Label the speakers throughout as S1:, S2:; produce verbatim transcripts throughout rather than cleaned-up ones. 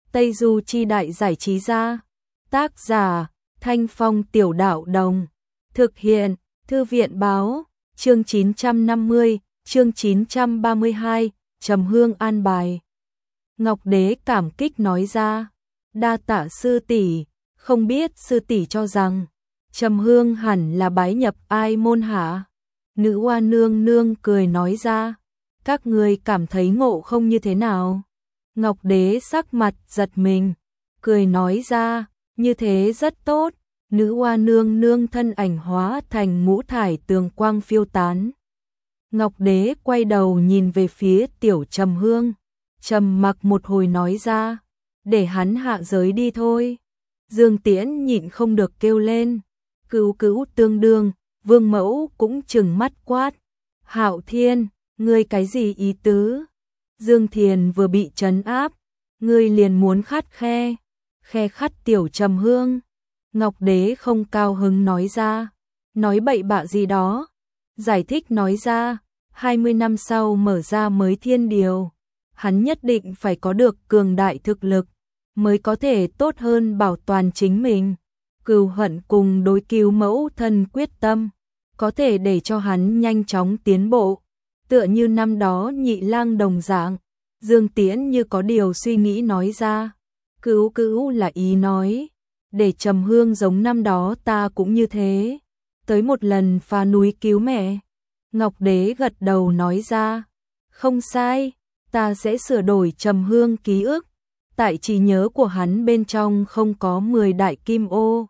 S1: Tây Du Chi Đại Giải Trí Gia. Tác giả Thanh Phong Tiểu Đạo Đồng. Thực hiện Thư viện Báo. Chương chín trăm năm mươi, chương chín trăm ba mươi hai, Trầm Hương an bài. Ngọc Đế cảm kích nói ra, đa tạ sư tỷ, không biết sư tỷ cho rằng Trầm Hương hẳn là bái nhập ai môn hả? Nữ Hoa nương nương cười nói ra, các ngươi cảm thấy ngộ không như thế nào? Ngọc Đế sắc mặt giật mình, cười nói ra, như thế rất tốt. Nữ Hoa nương nương thân ảnh hóa thành ngũ thải tường quang phiêu tán. Ngọc Đế quay đầu nhìn về phía tiểu Trầm Hương, trầm mặc một hồi nói ra, để hắn hạ giới đi thôi. Dương Tiễn nhịn không được kêu lên, cứu cứu tương đương. Vương Mẫu cũng trừng mắt quát, Hạo Thiên, ngươi cái gì ý tứ? Dương Thiền vừa bị trấn áp, ngươi liền muốn khắt khe, khe khắt tiểu Trầm Hương. Ngọc Đế không cao hứng nói ra, nói bậy bạ gì đó. Giải thích nói ra, hai mươi năm sau mở ra mới thiên điều, hắn nhất định phải có được cường đại thực lực, mới có thể tốt hơn bảo toàn chính mình. Cừu hận cùng đối cứu mẫu thân quyết tâm, có thể để cho hắn nhanh chóng tiến bộ, tựa như năm đó Nhị Lang đồng dạng. Dương Tiễn như có điều suy nghĩ nói ra, cứu cứu là ý nói, để Trầm Hương giống năm đó ta cũng như thế, tới một lần phá núi cứu mẹ. Ngọc Đế gật đầu nói ra, không sai, ta sẽ sửa đổi Trầm Hương ký ức, tại trí nhớ của hắn bên trong không có mười đại kim ô,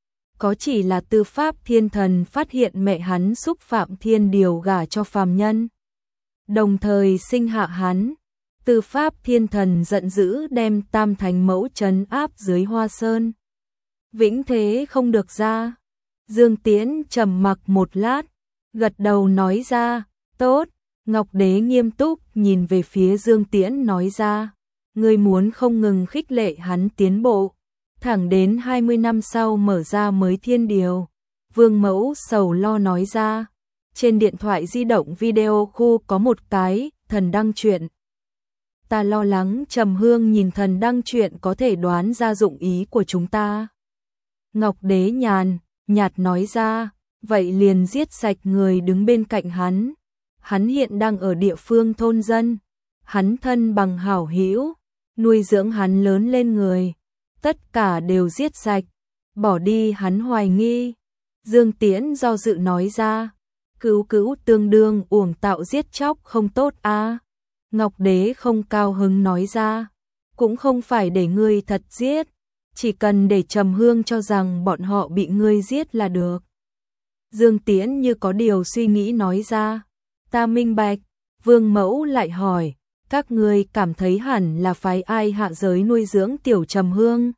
S1: có chỉ là Tư Pháp Thiên Thần phát hiện mẹ hắn xúc phạm thiên điều gả cho phàm nhân, đồng thời sinh hạ hắn. Tư Pháp Thiên Thần giận dữ đem Tam Thánh Mẫu trấn áp dưới Hoa Sơn, vĩnh thế không được ra. Dương Tiễn trầm mặc một lát, gật đầu nói ra, tốt. Ngọc Đế nghiêm túc nhìn về phía Dương Tiễn nói ra, ngươi muốn không ngừng khích lệ hắn tiến bộ, thẳng đến hai mươi năm sau mở ra mới thiên điều. Vương Mẫu sầu lo nói ra, trên điện thoại di động video khu có một cái thần đăng truyện. Ta lo lắng Trầm Hương nhìn thần đăng truyện có thể đoán ra dụng ý của chúng ta. Ngọc Đế nhàn nhạt nói ra, vậy liền giết sạch người đứng bên cạnh hắn. Hắn hiện đang ở địa phương thôn dân, hắn thân bằng hảo hữu, nuôi dưỡng hắn lớn lên người, tất cả đều giết sạch, bỏ đi hắn hoài nghi. Dương Tiễn do dự nói ra, cứu cứu tương đương uổng tạo giết chóc không tốt a. À? Ngọc Đế không cao hứng nói ra, cũng không phải để ngươi thật giết, chỉ cần để Trầm Hương cho rằng bọn họ bị ngươi giết là được. Dương Tiễn như có điều suy nghĩ nói ra, ta minh bạch. Vương Mẫu lại hỏi, các ngươi cảm thấy hẳn là phái ai hạ giới nuôi dưỡng tiểu Trầm Hương?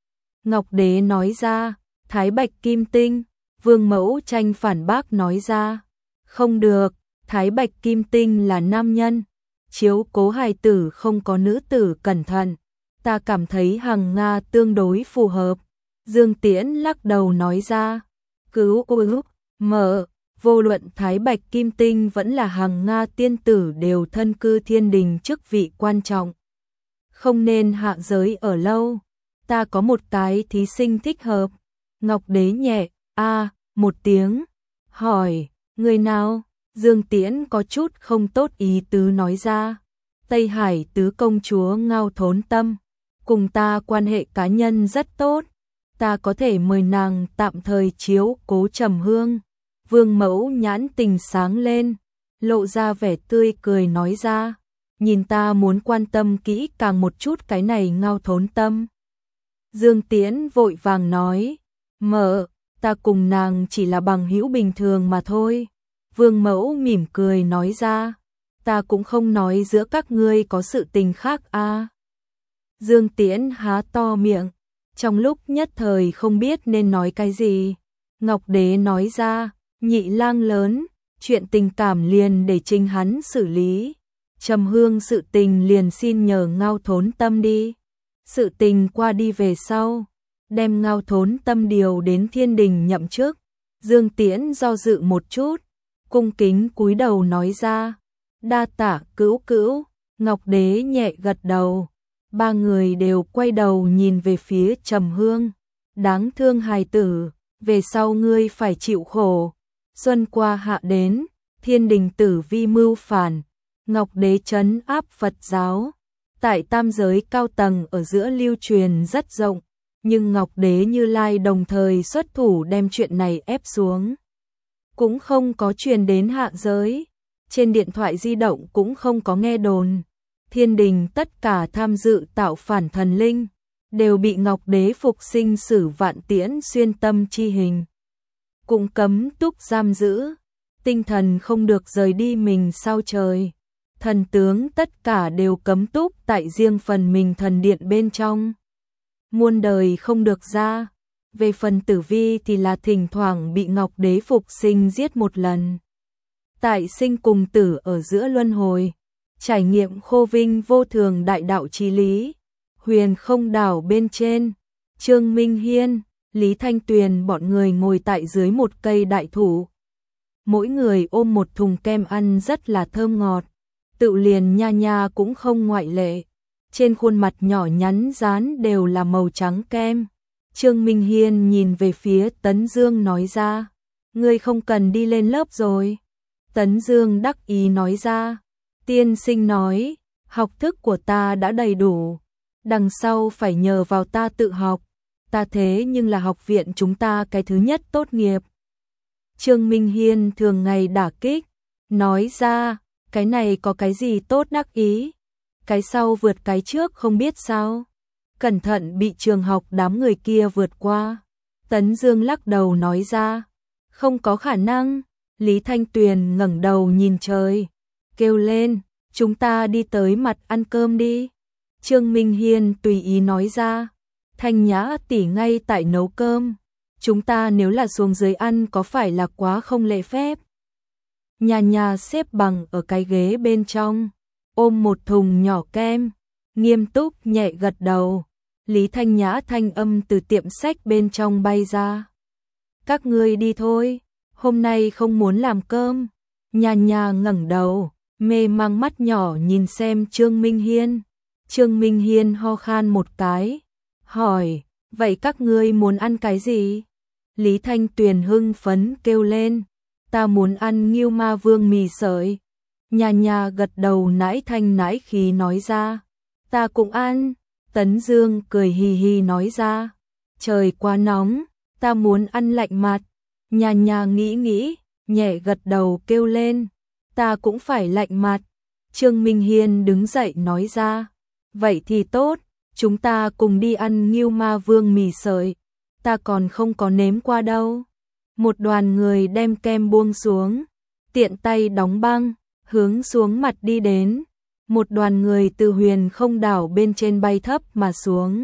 S1: Ngọc Đế nói ra, Thái Bạch Kim Tinh. Vương Mẫu tranh phản bác nói ra, không được, Thái Bạch Kim Tinh là nam nhân, chiếu cố hài tử không có nữ tử cẩn thận, ta cảm thấy Hằng Nga tương đối phù hợp. Dương Tiễn lắc đầu nói ra, cứu cứu, mở, vô luận Thái Bạch Kim Tinh vẫn là Hằng Nga tiên tử đều thân cư thiên đình chức vị quan trọng, không nên hạ giới ở lâu, ta có một cái thí sinh thích hợp. Ngọc Đế nhẹ a một tiếng, hỏi, người nào? Dương Tiễn có chút không tốt ý tứ nói ra, Tây Hải tứ công chúa Ngao Thốn Tâm, cùng ta quan hệ cá nhân rất tốt, ta có thể mời nàng tạm thời chiếu cố Trầm Hương. Vương Mẫu nhãn tình sáng lên, lộ ra vẻ tươi cười nói ra, nhìn ta muốn quan tâm kỹ càng một chút cái này Ngao Thốn Tâm. Dương Tiễn vội vàng nói, mợ, ta cùng nàng chỉ là bằng hữu bình thường mà thôi. Vương Mẫu mỉm cười nói ra, ta cũng không nói giữa các ngươi có sự tình khác a. À. Dương Tiễn há to miệng, trong lúc nhất thời không biết nên nói cái gì. Ngọc Đế nói ra, Nhị Lang lớn, chuyện tình cảm liền để chính hắn xử lý. Trầm Hương sự tình liền xin nhờ Ngao Thốn Tâm đi. Sự tình qua đi về sau, đem Ngao Thốn Tâm điều đến thiên đình nhậm chức. Dương Tiễn do dự một chút, cung kính cúi đầu nói ra, đa tạ cứu cứu. Ngọc Đế nhẹ gật đầu, Ba người đều quay đầu nhìn về phía Trầm Hương. Đáng thương hài tử, về sau ngươi phải chịu khổ. Xuân qua hạ đến, thiên đình tử vi mưu phản, Ngọc Đế trấn áp Phật giáo. Tại tam giới cao tầng ở giữa lưu truyền rất rộng, nhưng Ngọc Đế Như Lai đồng thời xuất thủ đem chuyện này ép xuống. Cũng không có truyền đến hạ giới, trên điện thoại di động cũng không có nghe đồn. Thiên đình tất cả tham dự tạo phản thần linh, đều bị Ngọc Đế phục sinh xử vạn tiễn xuyên tâm chi hình. Cũng cấm túc giam giữ, tinh thần không được rời đi mình sao trời. Thần tướng tất cả đều cấm túc tại riêng phần mình thần điện bên trong. Muôn đời không được ra. Về phần tử vi thì là thỉnh thoảng bị Ngọc Đế phục sinh giết một lần. Tại sinh cùng tử ở giữa luân hồi, trải nghiệm khô vinh vô thường đại đạo chí lý. Huyền không đảo bên trên, Trương Minh Hiên, Lý Thanh Tuyền bọn người ngồi tại dưới một cây đại thụ. Mỗi người ôm một thùng kem ăn rất là thơm ngọt. Tự liền Nha Nha cũng không ngoại lệ. Trên khuôn mặt nhỏ nhắn dán đều là màu trắng kem. Trương Minh Hiên nhìn về phía Tấn Dương nói ra, ngươi không cần đi lên lớp rồi. Tấn Dương đắc ý nói ra, tiên sinh nói, học thức của ta đã đầy đủ, đằng sau phải nhờ vào ta tự học, ta thế nhưng là học viện chúng ta cái thứ nhất tốt nghiệp. Trương Minh Hiên thường ngày đả kích, nói ra, cái này có cái gì tốt đắc ý, cái sau vượt cái trước không biết sao. Cẩn thận bị trường học đám người kia vượt qua. Tấn Dương lắc đầu nói ra, không có khả năng. Lý Thanh Tuyền ngẩng đầu nhìn trời, kêu lên, chúng ta đi tới mặt ăn cơm đi. Trương Minh Hiên tùy ý nói ra, Thanh Nhã tỷ ngay tại nấu cơm, chúng ta nếu là xuống dưới ăn có phải là quá không lễ phép. Nha Nha xếp bằng ở cái ghế bên trong, ôm một thùng nhỏ kem, nghiêm túc nhẹ gật đầu. Lý Thanh Nhã thanh âm từ tiệm sách bên trong bay ra. Các ngươi đi thôi, hôm nay không muốn làm cơm. Nha Nha ngẩng đầu, mê mang mắt nhỏ nhìn xem Trương Minh Hiên. Trương Minh Hiên ho khan một cái, hỏi, vậy các ngươi muốn ăn cái gì? Lý Thanh Tuyền hưng phấn kêu lên, ta muốn ăn Ngưu Ma Vương mì sợi. Nha Nha gật đầu nãi thanh nãi khí nói ra, ta cũng ăn. Tấn Dương cười hì hì nói ra, trời quá nóng, ta muốn ăn lạnh mặt. Nha Nha nghĩ nghĩ, nhẹ gật đầu kêu lên, ta cũng phải lạnh mặt. Trương Minh Hiên đứng dậy nói ra, vậy thì tốt, chúng ta cùng đi ăn Ngưu Ma Vương mì sợi, ta còn không có nếm qua đâu. Một đoàn người đem kem buông xuống, tiện tay đóng băng, hướng xuống mặt đi đến. Một đoàn người từ huyền không đảo bên trên bay thấp mà xuống,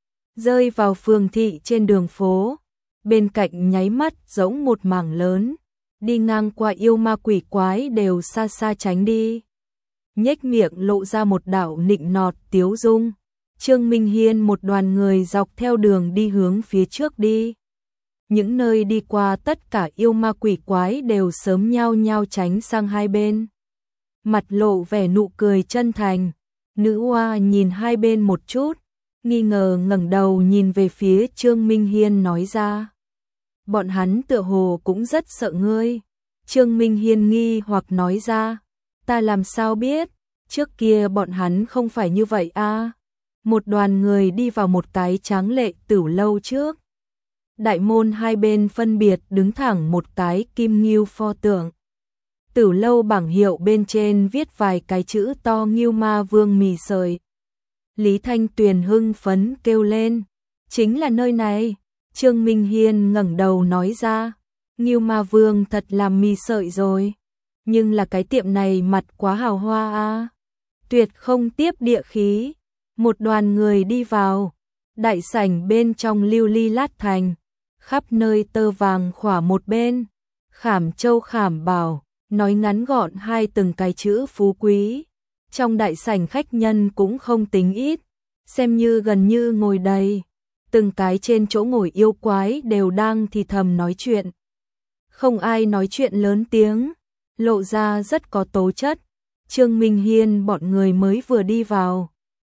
S1: rơi vào phường thị trên đường phố. Bên cạnh nháy mắt giống một mảng lớn, đi ngang qua yêu ma quỷ quái đều xa xa tránh đi. Nhếch miệng lộ ra một đạo nịnh nọt tiếu dung. Trương Minh Hiên một đoàn người dọc theo đường đi hướng phía trước đi. Những nơi đi qua tất cả yêu ma quỷ quái đều sớm nhao nhao tránh sang hai bên. Mặt lộ vẻ nụ cười chân thành. Nữ oa nhìn hai bên một chút, nghi ngờ ngẩng đầu nhìn về phía Trương Minh Hiên nói ra, bọn hắn tựa hồ cũng rất sợ ngươi. Trương Minh Hiên nghi hoặc nói ra, ta làm sao biết, trước kia bọn hắn không phải như vậy a. Một đoàn người đi vào một cái tráng lệ tửu lâu trước. Đại môn hai bên phân biệt đứng thẳng một cái kim ngưu pho tượng. Tửu lâu bảng hiệu bên trên viết vài cái chữ to Ngưu Ma Vương mì sợi. Lý Thanh Tuyền hưng phấn kêu lên, chính là nơi này. Trương Minh Hiên ngẩng đầu nói ra, Ngưu Ma Vương thật làm mì sợi rồi, nhưng là cái tiệm này mặt quá hào hoa a, tuyệt không tiếp địa khí. Một đoàn người đi vào, đại sảnh bên trong lưu ly lát thành, khắp nơi tơ vàng khỏa một bên, khảm châu khảm bảo, nói ngắn gọn hai từng cái chữ phú quý. Trong đại sảnh khách nhân cũng không tính ít, xem như gần như ngồi đầy. Từng cái trên chỗ ngồi yêu quái đều đang thì thầm nói chuyện. Không ai nói chuyện lớn tiếng, lộ ra rất có tố chất. Trương Minh Hiên bọn người mới vừa đi vào,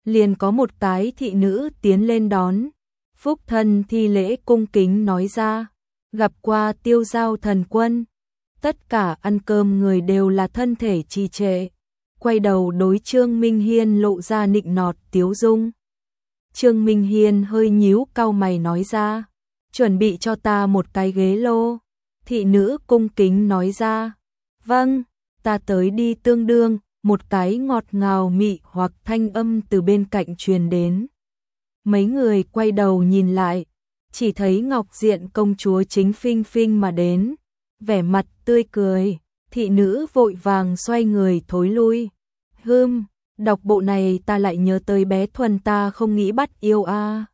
S1: liền có một cái thị nữ tiến lên đón. Phúc thân thi lễ cung kính nói ra, gặp qua Tiêu Giao thần quân. Tất cả ăn cơm người đều là thân thể trì trệ, quay đầu đối Trương Minh Hiên lộ ra nịnh nọt tiếu dung. Trương Minh Hiên hơi nhíu cau mày nói ra, chuẩn bị cho ta một cái ghế lô. Thị nữ cung kính nói ra, vâng, ta tới đi. Tương đương, một cái ngọt ngào mị hoặc thanh âm từ bên cạnh truyền đến. Mấy người quay đầu nhìn lại, chỉ thấy Ngọc Diện công chúa chính phinh phinh mà đến, vẻ mặt tươi cười. Thị nữ vội vàng xoay người thối lui. Hừm, đọc bộ này ta lại nhớ tới bé Thuần, ta không nghĩ bắt yêu a. À.